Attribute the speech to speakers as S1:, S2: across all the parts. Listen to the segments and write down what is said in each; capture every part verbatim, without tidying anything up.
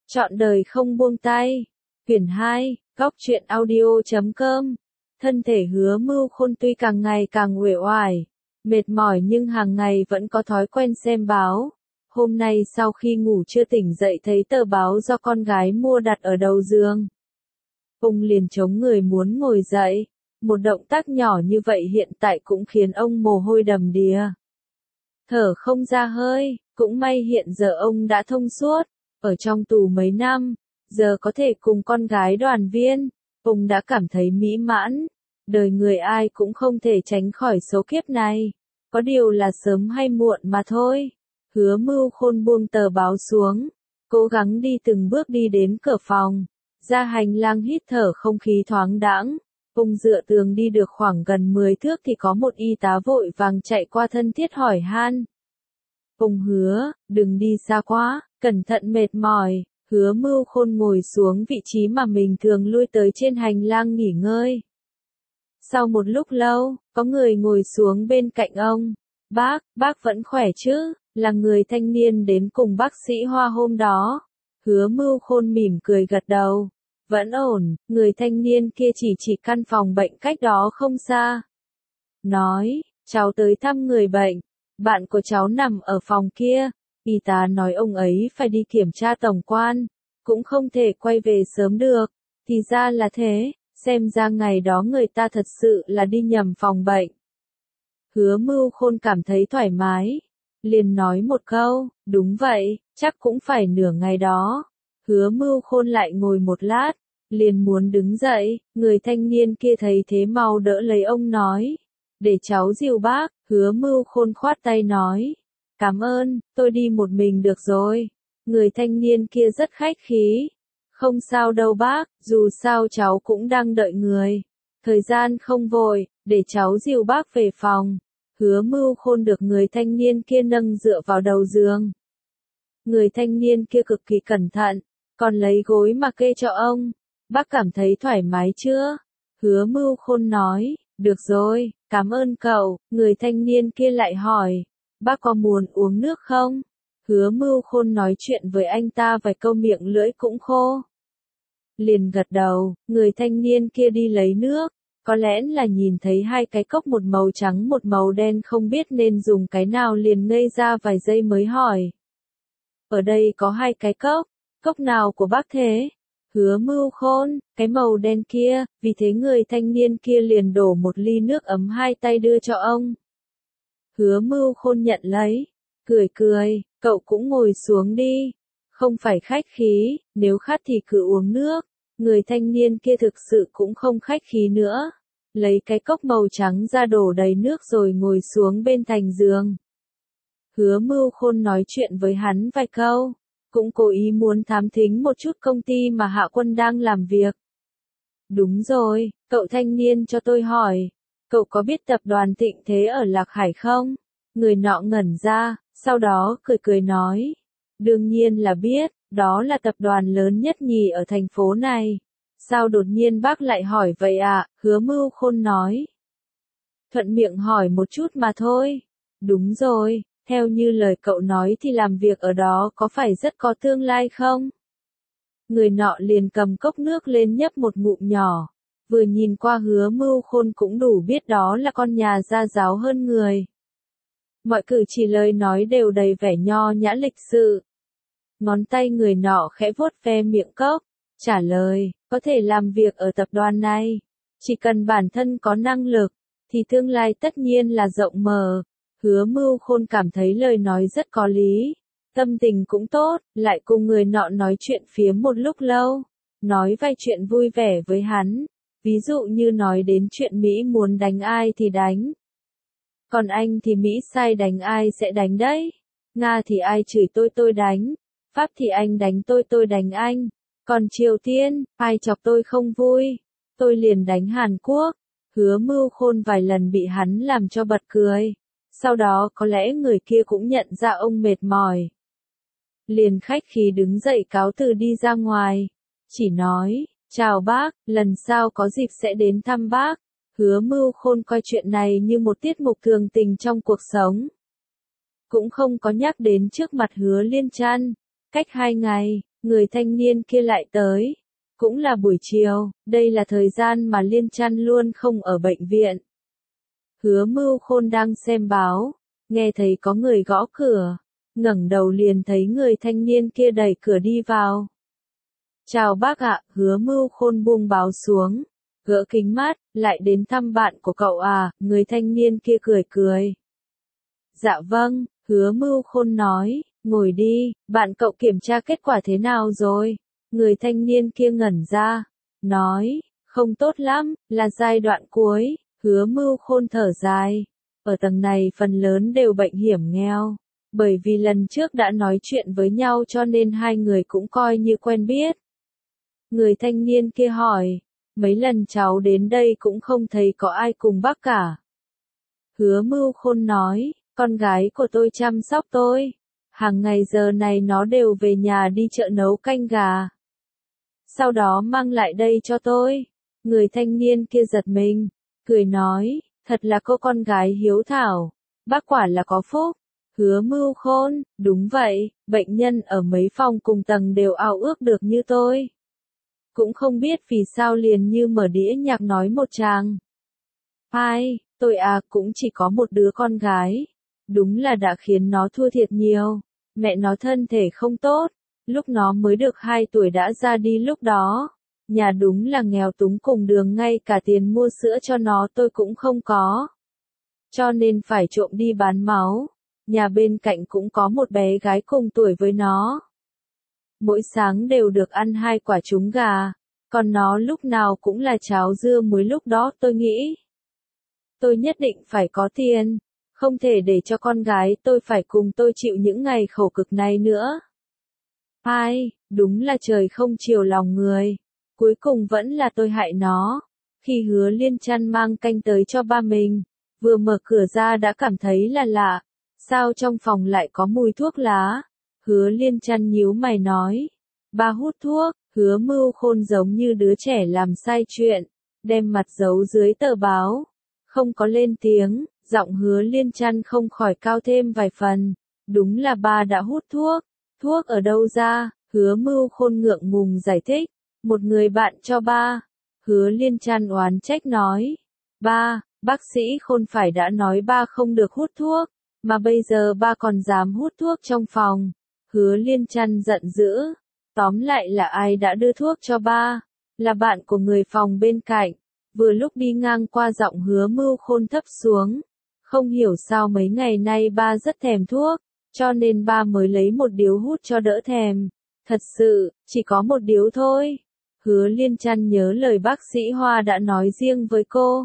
S1: Trọn đời không buông tay. Quyển hai, góc truyện audio chấm com. Thân thể Hứa Mưu Khôn tuy càng ngày càng uể oải, mệt mỏi nhưng hàng ngày vẫn có thói quen xem báo. Hôm nay sau khi ngủ chưa tỉnh dậy thấy tờ báo do con gái mua đặt ở đầu giường. Ông liền chống người muốn ngồi dậy. Một động tác nhỏ như vậy hiện tại cũng khiến ông mồ hôi đầm đìa. Thở không ra hơi, cũng may hiện giờ ông đã thông suốt. Ở trong tù mấy năm, giờ có thể cùng con gái đoàn viên, ông đã cảm thấy mỹ mãn. Đời người ai cũng không thể tránh khỏi số kiếp này. Có điều là sớm hay muộn mà thôi. Hứa Mưu Khôn buông tờ báo xuống, cố gắng đi từng bước đi đến cửa phòng. Ra hành lang hít thở không khí thoáng đãng. Ông dựa tường đi được khoảng gần mười thước thì có một y tá vội vàng chạy qua thân thiết hỏi han. Ông Hứa, đừng đi xa quá, cẩn thận mệt mỏi. Hứa Mưu Khôn ngồi xuống vị trí mà mình thường lui tới trên hành lang nghỉ ngơi. Sau một lúc lâu, có người ngồi xuống bên cạnh ông. Bác, bác vẫn khỏe chứ, là người thanh niên đến cùng bác sĩ Hoa hôm đó. Hứa Mưu Khôn mỉm cười gật đầu. Vẫn ổn, người thanh niên kia chỉ chỉ căn phòng bệnh cách đó không xa. Nói, cháu tới thăm người bệnh, bạn của cháu nằm ở phòng kia. Y tá nói ông ấy phải đi kiểm tra tổng quan, cũng không thể quay về sớm được. Thì ra là thế, xem ra ngày đó người ta thật sự là đi nhầm phòng bệnh. Hứa Mưu Khôn cảm thấy thoải mái, liền nói một câu, đúng vậy, chắc cũng phải nửa ngày đó. Hứa Mưu Khôn lại ngồi một lát, liền muốn đứng dậy, người thanh niên kia thấy thế mau đỡ lấy ông nói, để cháu dìu bác. Hứa Mưu Khôn khoát tay nói, cảm ơn, tôi đi một mình được rồi. Người thanh niên kia rất khách khí, không sao đâu bác, dù sao cháu cũng đang đợi người. Thời gian không vội, để cháu dìu bác về phòng. Hứa Mưu Khôn được người thanh niên kia nâng dựa vào đầu giường. Người thanh niên kia cực kỳ cẩn thận, còn lấy gối mà kê cho ông. Bác cảm thấy thoải mái chưa? Hứa Mưu Khôn nói, được rồi, cảm ơn cậu. Người thanh niên kia lại hỏi, bác có muốn uống nước không? Hứa Mưu Khôn nói chuyện với anh ta vài câu miệng lưỡi cũng khô. Liền gật đầu, người thanh niên kia đi lấy nước. Có lẽ là nhìn thấy hai cái cốc một màu trắng một màu đen không biết nên dùng cái nào liền ngây ra vài giây mới hỏi. Ở đây có hai cái cốc, cốc nào của bác thế? Hứa Mưu Khôn, cái màu đen kia. Vì thế người thanh niên kia liền đổ một ly nước ấm hai tay đưa cho ông. Hứa Mưu Khôn nhận lấy, cười cười, cậu cũng ngồi xuống đi. Không phải khách khí, nếu khát thì cứ uống nước. Người thanh niên kia thực sự cũng không khách khí nữa. Lấy cái cốc màu trắng ra đổ đầy nước rồi ngồi xuống bên thành giường. Hứa Mưu Khôn nói chuyện với hắn vài câu, cũng cố ý muốn thám thính một chút công ty mà Hạ Quân đang làm việc. Đúng rồi, cậu thanh niên cho tôi hỏi, cậu có biết tập đoàn Thịnh Thế ở Lạc Hải không? Người nọ ngẩn ra, sau đó cười cười nói. Đương nhiên là biết, đó là tập đoàn lớn nhất nhì ở thành phố này. Sao đột nhiên bác lại hỏi vậy ạ? À? Hứa Mưu Khôn nói. Thuận miệng hỏi một chút mà thôi. Đúng rồi, theo như lời cậu nói thì làm việc ở đó có phải rất có tương lai không? Người nọ liền cầm cốc nước lên nhấp một ngụm nhỏ. Vừa nhìn qua Hứa Mưu Khôn cũng đủ biết đó là con nhà gia giáo hơn người. Mọi cử chỉ lời nói đều đầy vẻ nho nhã lịch sự. Ngón tay người nọ khẽ vuốt ve miệng cốc, trả lời, có thể làm việc ở tập đoàn này. Chỉ cần bản thân có năng lực, thì tương lai tất nhiên là rộng mở. Hứa Mưu Khôn cảm thấy lời nói rất có lý. Tâm tình cũng tốt, lại cùng người nọ nói chuyện phiếm một lúc lâu. Nói vài chuyện vui vẻ với hắn. Ví dụ như nói đến chuyện Mỹ muốn đánh ai thì đánh. Còn anh thì Mỹ sai đánh ai sẽ đánh đấy. Nga thì ai chửi tôi tôi đánh. Pháp thì anh đánh tôi tôi đánh anh. Còn Triều Tiên, ai chọc tôi không vui, tôi liền đánh Hàn Quốc. Hứa Mưu Khôn vài lần bị hắn làm cho bật cười. Sau đó có lẽ người kia cũng nhận ra ông mệt mỏi. Liền khách khí đứng dậy cáo từ đi ra ngoài. Chỉ nói, chào bác, lần sau có dịp sẽ đến thăm bác. Hứa Mưu Khôn coi chuyện này như một tiết mục thường tình trong cuộc sống. Cũng không có nhắc đến trước mặt Hứa Liên Trăn. Cách hai ngày, người thanh niên kia lại tới. Cũng là buổi chiều, đây là thời gian mà Liên Chăn luôn không ở bệnh viện. Hứa Mưu Khôn đang xem báo, nghe thấy có người gõ cửa, ngẩng đầu liền thấy người thanh niên kia đẩy cửa đi vào. Chào bác ạ, Hứa Mưu Khôn buông báo xuống, gỡ kính mát, lại đến thăm bạn của cậu à, người thanh niên kia cười cười. Dạ vâng, Hứa Mưu Khôn nói, ngồi đi, bạn cậu kiểm tra kết quả thế nào rồi? Người thanh niên kia ngẩn ra, nói, không tốt lắm, là giai đoạn cuối. Hứa Mưu Khôn thở dài, ở tầng này phần lớn đều bệnh hiểm nghèo, bởi vì lần trước đã nói chuyện với nhau cho nên hai người cũng coi như quen biết. Người thanh niên kia hỏi, mấy lần cháu đến đây cũng không thấy có ai cùng bác cả. Hứa Mưu Khôn nói, con gái của tôi chăm sóc tôi, hàng ngày giờ này nó đều về nhà đi chợ nấu canh gà. Sau đó mang lại đây cho tôi. Người thanh niên kia giật mình, cười nói, thật là cô con gái hiếu thảo, bác quả là có phúc. Hứa Mưu Khôn, đúng vậy, bệnh nhân ở mấy phòng cùng tầng đều ao ước được như tôi. Cũng không biết vì sao liền như mở đĩa nhạc nói một tràng. Ai, tôi à cũng chỉ có một đứa con gái, đúng là đã khiến nó thua thiệt nhiều, mẹ nó thân thể không tốt, lúc nó mới được hai tuổi đã ra đi lúc đó. Nhà đúng là nghèo túng cùng đường, ngay cả tiền mua sữa cho nó tôi cũng không có. Cho nên phải trộm đi bán máu. Nhà bên cạnh cũng có một bé gái cùng tuổi với nó. Mỗi sáng đều được ăn hai quả trứng gà, còn nó lúc nào cũng là cháo dưa muối. Lúc đó tôi nghĩ, tôi nhất định phải có tiền, không thể để cho con gái tôi phải cùng tôi chịu những ngày khổ cực này nữa. Ai, đúng là trời không chiều lòng người. Cuối cùng vẫn là tôi hại nó. Khi Hứa Liên Chăn mang canh tới cho ba mình, vừa mở cửa ra đã cảm thấy là lạ. Sao trong phòng lại có mùi thuốc lá? Hứa Liên Chăn nhíu mày nói. Ba hút thuốc. Hứa Mưu Khôn giống như đứa trẻ làm sai chuyện, đem mặt giấu dưới tờ báo, không có lên tiếng. Giọng Hứa Liên Chăn không khỏi cao thêm vài phần. Đúng là ba đã hút thuốc. Thuốc ở đâu ra? Hứa Mưu Khôn ngượng ngùng giải thích. Một người bạn cho ba. Hứa Liên Chăn oán trách nói. Ba, bác sĩ Khôn phải đã nói ba không được hút thuốc, mà bây giờ ba còn dám hút thuốc trong phòng. Hứa Liên Chăn giận dữ. Tóm lại là ai đã đưa thuốc cho ba? Là bạn của người phòng bên cạnh. Vừa lúc đi ngang qua, giọng Hứa Mưu Khôn thấp xuống. Không hiểu sao mấy ngày nay ba rất thèm thuốc, cho nên ba mới lấy một điếu hút cho đỡ thèm. Thật sự, chỉ có một điếu thôi. Hứa Liên Chăn nhớ lời bác sĩ Hoa đã nói riêng với cô.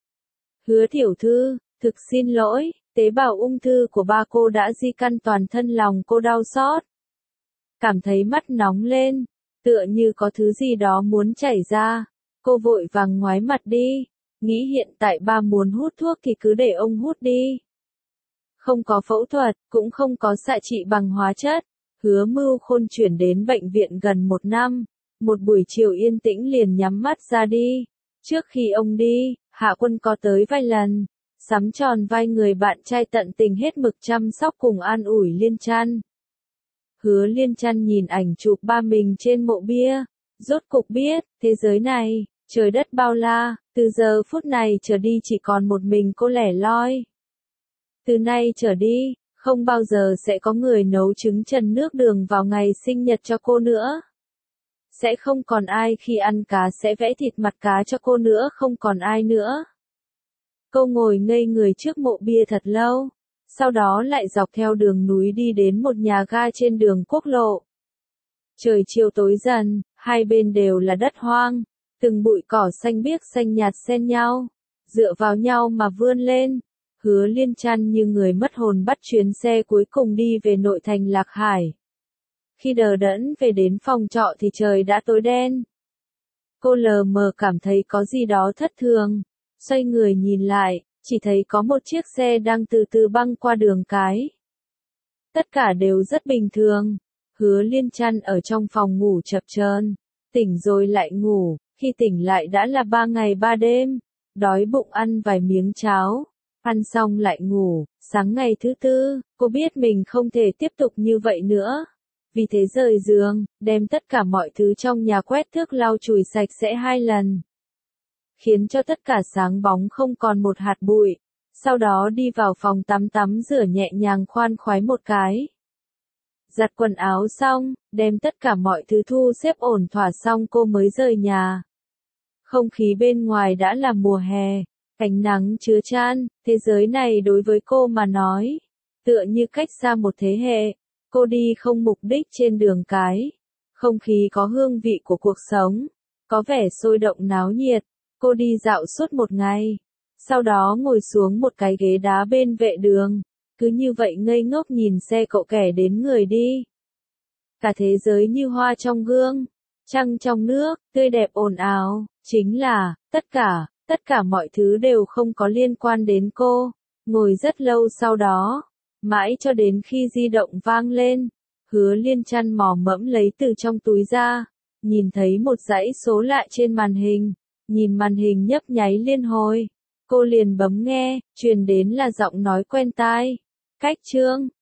S1: Hứa tiểu thư, thực xin lỗi, tế bào ung thư của ba cô đã di căn toàn thân. Lòng cô đau xót, cảm thấy mắt nóng lên, tựa như có thứ gì đó muốn chảy ra. Cô vội vàng ngoái mặt đi, nghĩ hiện tại ba muốn hút thuốc thì cứ để ông hút đi. Không có phẫu thuật, cũng không có xạ trị bằng hóa chất. Hứa Mưu Khôn chuyển đến bệnh viện gần một năm. Một buổi chiều yên tĩnh liền nhắm mắt ra đi. Trước khi ông đi, Hạ Quân có tới vài lần, sắm tròn vai người bạn trai tận tình hết mực chăm sóc cùng an ủi Liên Chăn. Hứa Liên Chăn nhìn ảnh chụp ba mình trên mộ bia, rốt cục biết, thế giới này, trời đất bao la, từ giờ phút này trở đi chỉ còn một mình cô lẻ loi. Từ nay trở đi, không bao giờ sẽ có người nấu trứng trần nước đường vào ngày sinh nhật cho cô nữa. Sẽ không còn ai khi ăn cá sẽ vẽ thịt mặt cá cho cô nữa, không còn ai nữa. Cô ngồi ngây người trước mộ bia thật lâu, sau đó lại dọc theo đường núi đi đến một nhà ga trên đường quốc lộ. Trời chiều tối dần, hai bên đều là đất hoang, từng bụi cỏ xanh biếc xanh nhạt xen nhau, dựa vào nhau mà vươn lên. Hứa Liên Chăn như người mất hồn bắt chuyến xe cuối cùng đi về nội thành Lạc Hải. Khi đờ đẫn về đến phòng trọ thì trời đã tối đen. Cô lờ mờ cảm thấy có gì đó thất thường, xoay người nhìn lại, chỉ thấy có một chiếc xe đang từ từ băng qua đường cái. Tất cả đều rất bình thường. Hứa Liên Chăn ở trong phòng ngủ chập chờn, tỉnh rồi lại ngủ, khi tỉnh lại đã là ba ngày ba đêm, đói bụng ăn vài miếng cháo, ăn xong lại ngủ. Sáng ngày thứ tư, cô biết mình không thể tiếp tục như vậy nữa. vì thế rời giường, đem tất cả mọi thứ trong nhà quét thước lau chùi sạch sẽ hai lần. Khiến cho tất cả sáng bóng không còn một hạt bụi. Sau đó đi vào phòng tắm tắm rửa nhẹ nhàng khoan khoái một cái. Giặt quần áo xong, đem tất cả mọi thứ thu xếp ổn thỏa xong cô mới rời nhà. Không khí bên ngoài đã là mùa hè, ánh nắng chứa chan, thế giới này đối với cô mà nói, tựa như cách xa một thế hệ. Cô đi không mục đích trên đường cái. Không khí có hương vị của cuộc sống, có vẻ sôi động náo nhiệt. Cô đi dạo suốt một ngày. Sau đó ngồi xuống một cái ghế đá bên vệ đường. Cứ như vậy ngây ngốc nhìn xe cộ kẻ đến người đi. Cả thế giới như hoa trong gương, trăng trong nước, tươi đẹp ồn ào. Chính là, tất cả, tất cả mọi thứ đều không có liên quan đến cô. Ngồi rất lâu sau đó, mãi cho đến khi di động vang lên. Hứa Liên chăn mò mẫm lấy từ trong túi ra. Nhìn thấy một dãy số lạ trên màn hình. Nhìn màn hình nhấp nháy liên hồi. Cô liền bấm nghe, truyền đến là giọng nói quen tai. Cách Trương,